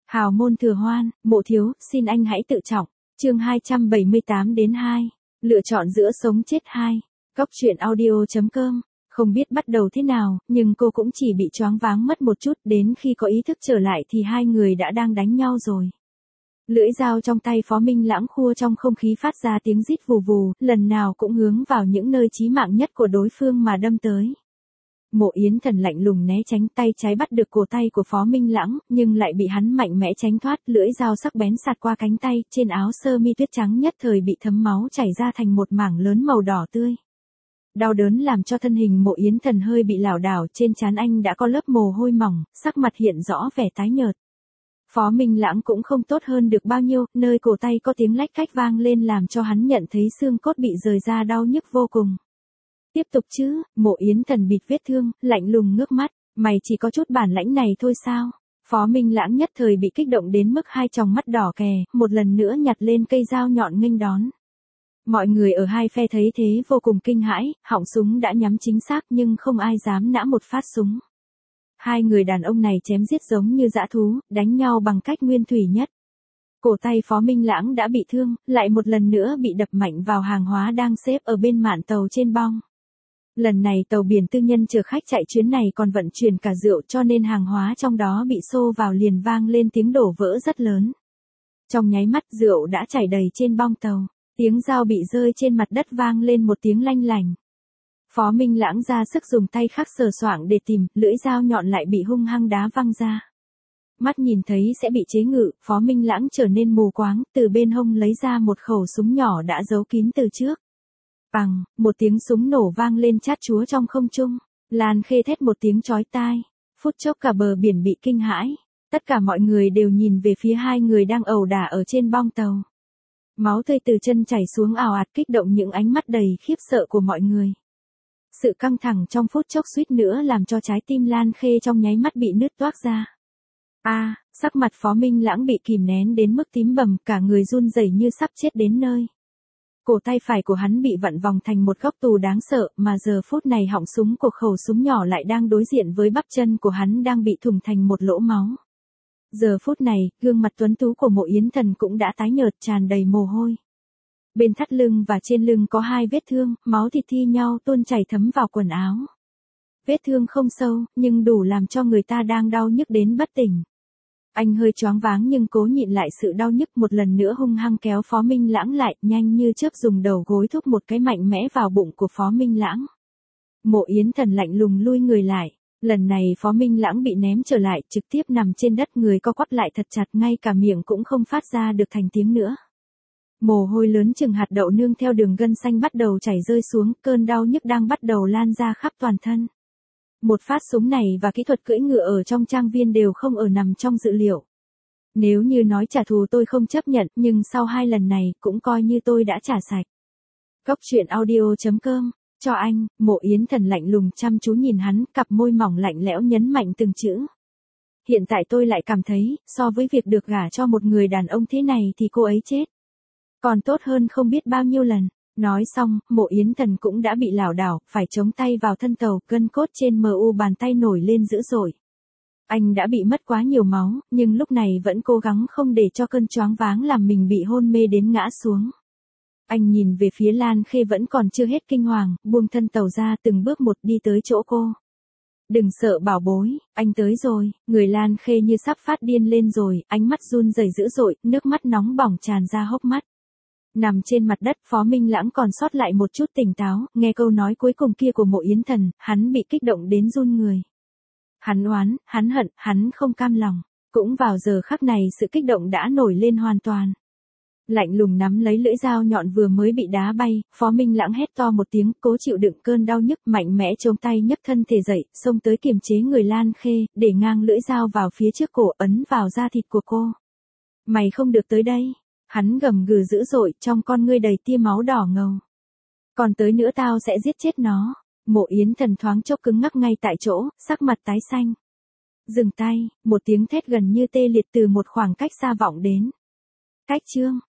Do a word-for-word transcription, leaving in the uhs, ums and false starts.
Hào môn thừa hoan, mộ thiếu, xin anh hãy tự trọng. Chương hai trăm bảy mươi tám đến hai. Lựa chọn giữa sống chết hai. Góc truyện audio.com. Không biết bắt đầu thế nào, nhưng cô cũng chỉ bị choáng váng mất một chút, đến khi có ý thức trở lại thì hai người đã đang đánh nhau rồi. Lưỡi dao trong tay Phó Minh Lãng khua trong không khí phát ra tiếng rít vù vù, lần nào cũng hướng vào những nơi chí mạng nhất của đối phương mà đâm tới. Mộ Yến Thần lạnh lùng né tránh, tay trái bắt được cổ tay của Phó Minh Lãng, nhưng lại bị hắn mạnh mẽ tránh thoát, lưỡi dao sắc bén sạt qua cánh tay, trên áo sơ mi tuyết trắng nhất thời bị thấm máu chảy ra thành một mảng lớn màu đỏ tươi. Đau đớn làm cho thân hình Mộ Yến Thần hơi bị lảo đảo, trên trán anh đã có lớp mồ hôi mỏng, sắc mặt hiện rõ vẻ tái nhợt. Phó Minh Lãng cũng không tốt hơn được bao nhiêu, nơi cổ tay có tiếng lách cách vang lên làm cho hắn nhận thấy xương cốt bị rời ra đau nhức vô cùng. Tiếp tục chứ, Mộ Yến Thần bịt vết thương, lạnh lùng ngước mắt, mày chỉ có chút bản lãnh này thôi sao? Phó Minh Lãng nhất thời bị kích động đến mức hai tròng mắt đỏ kè, một lần nữa nhặt lên cây dao nhọn nghênh đón. Mọi người ở hai phe thấy thế vô cùng kinh hãi, họng súng đã nhắm chính xác nhưng không ai dám nã một phát súng. Hai người đàn ông này chém giết giống như dã thú, đánh nhau bằng cách nguyên thủy nhất. Cổ tay Phó Minh Lãng đã bị thương, lại một lần nữa bị đập mạnh vào hàng hóa đang xếp ở bên mạn tàu trên bong. Lần này tàu biển tư nhân chở khách chạy chuyến này còn vận chuyển cả rượu, cho nên hàng hóa trong đó bị xô vào liền vang lên tiếng đổ vỡ rất lớn. Trong nháy mắt rượu đã chảy đầy trên bong tàu, tiếng dao bị rơi trên mặt đất vang lên một tiếng lanh lành. Phó Minh Lãng ra sức dùng tay khắc sờ soạng để tìm, lưỡi dao nhọn lại bị hung hăng đá văng ra. Mắt nhìn thấy sẽ bị chế ngự, Phó Minh Lãng trở nên mù quáng, từ bên hông lấy ra một khẩu súng nhỏ đã giấu kín từ trước. Bằng, một tiếng súng nổ vang lên chát chúa trong không trung, Lan Khê thét một tiếng chói tai, phút chốc cả bờ biển bị kinh hãi, tất cả mọi người đều nhìn về phía hai người đang ẩu đả ở trên bong tàu. Máu tươi từ chân chảy xuống ào ạt kích động những ánh mắt đầy khiếp sợ của mọi người. Sự căng thẳng trong phút chốc suýt nữa làm cho trái tim Lan Khê trong nháy mắt bị nứt toác ra. A, à, sắc mặt Phó Minh Lãng bị kìm nén đến mức tím bầm, cả người run rẩy như sắp chết đến nơi. Cổ tay phải của hắn bị vặn vòng thành một góc tù đáng sợ, mà giờ phút này họng súng của khẩu súng nhỏ lại đang đối diện với bắp chân của hắn đang bị thủng thành một lỗ máu. Giờ phút này, gương mặt tuấn tú của Mộ Yến Thần cũng đã tái nhợt, tràn đầy mồ hôi. Bên thắt lưng và trên lưng có hai vết thương, máu thịt thi nhau tuôn chảy thấm vào quần áo. Vết thương không sâu, nhưng đủ làm cho người ta đang đau nhức đến bất tỉnh. Anh hơi choáng váng nhưng cố nhịn lại sự đau nhức, một lần nữa hung hăng kéo Phó Minh Lãng lại, nhanh như chớp dùng đầu gối thúc một cái mạnh mẽ vào bụng của Phó Minh Lãng. Mộ Yến Thần lạnh lùng lui người lại, lần này Phó Minh Lãng bị ném trở lại, trực tiếp nằm trên đất, người co quắp lại thật chặt, ngay cả miệng cũng không phát ra được thành tiếng nữa. Mồ hôi lớn chừng hạt đậu nương theo đường gân xanh bắt đầu chảy rơi xuống, cơn đau nhức đang bắt đầu lan ra khắp toàn thân. Một phát súng này và kỹ thuật cưỡi ngựa ở trong trang viên đều không ở nằm trong dự liệu. Nếu như nói trả thù tôi không chấp nhận, nhưng sau hai lần này, cũng coi như tôi đã trả sạch. Góc truyện audio.com, cho anh, Mộ Yến Thần lạnh lùng chăm chú nhìn hắn, cặp môi mỏng lạnh lẽo nhấn mạnh từng chữ. Hiện tại tôi lại cảm thấy, so với việc được gả cho một người đàn ông thế này thì cô ấy chết. Còn tốt hơn không biết bao nhiêu lần. Nói xong, Mộ Yến Thần cũng đã bị lảo đảo, phải chống tay vào thân tàu, gân cốt trên mu bàn tay nổi lên dữ dội. Anh đã bị mất quá nhiều máu, nhưng lúc này vẫn cố gắng không để cho cơn choáng váng làm mình bị hôn mê đến ngã xuống. Anh nhìn về phía Lan Khê vẫn còn chưa hết kinh hoàng, buông thân tàu ra từng bước một đi tới chỗ cô. Đừng sợ bảo bối, anh tới rồi, người Lan Khê như sắp phát điên lên rồi, ánh mắt run rẩy dữ dội, nước mắt nóng bỏng tràn ra hốc mắt. Nằm trên mặt đất, Phó Minh Lãng còn sót lại một chút tỉnh táo, nghe câu nói cuối cùng kia của Mộ Yến Thần, hắn bị kích động đến run người. Hắn oán, hắn hận, hắn không cam lòng. Cũng vào giờ khắc này sự kích động đã nổi lên hoàn toàn. Lạnh lùng nắm lấy lưỡi dao nhọn vừa mới bị đá bay, Phó Minh Lãng hét to một tiếng, cố chịu đựng cơn đau nhức, mạnh mẽ chống tay nhấc thân thể dậy, xông tới kiềm chế người Lan Khê, để ngang lưỡi dao vào phía trước cổ, ấn vào da thịt của cô. Mày không được tới đây. Hắn gầm gừ dữ dội, trong con ngươi đầy tia máu đỏ ngầu. Còn tới nữa tao sẽ giết chết nó. Mộ Yến Thần thoáng chốc cứng ngắc ngay tại chỗ, sắc mặt tái xanh. Dừng tay, một tiếng thét gần như tê liệt từ một khoảng cách xa vọng đến. Cách chương.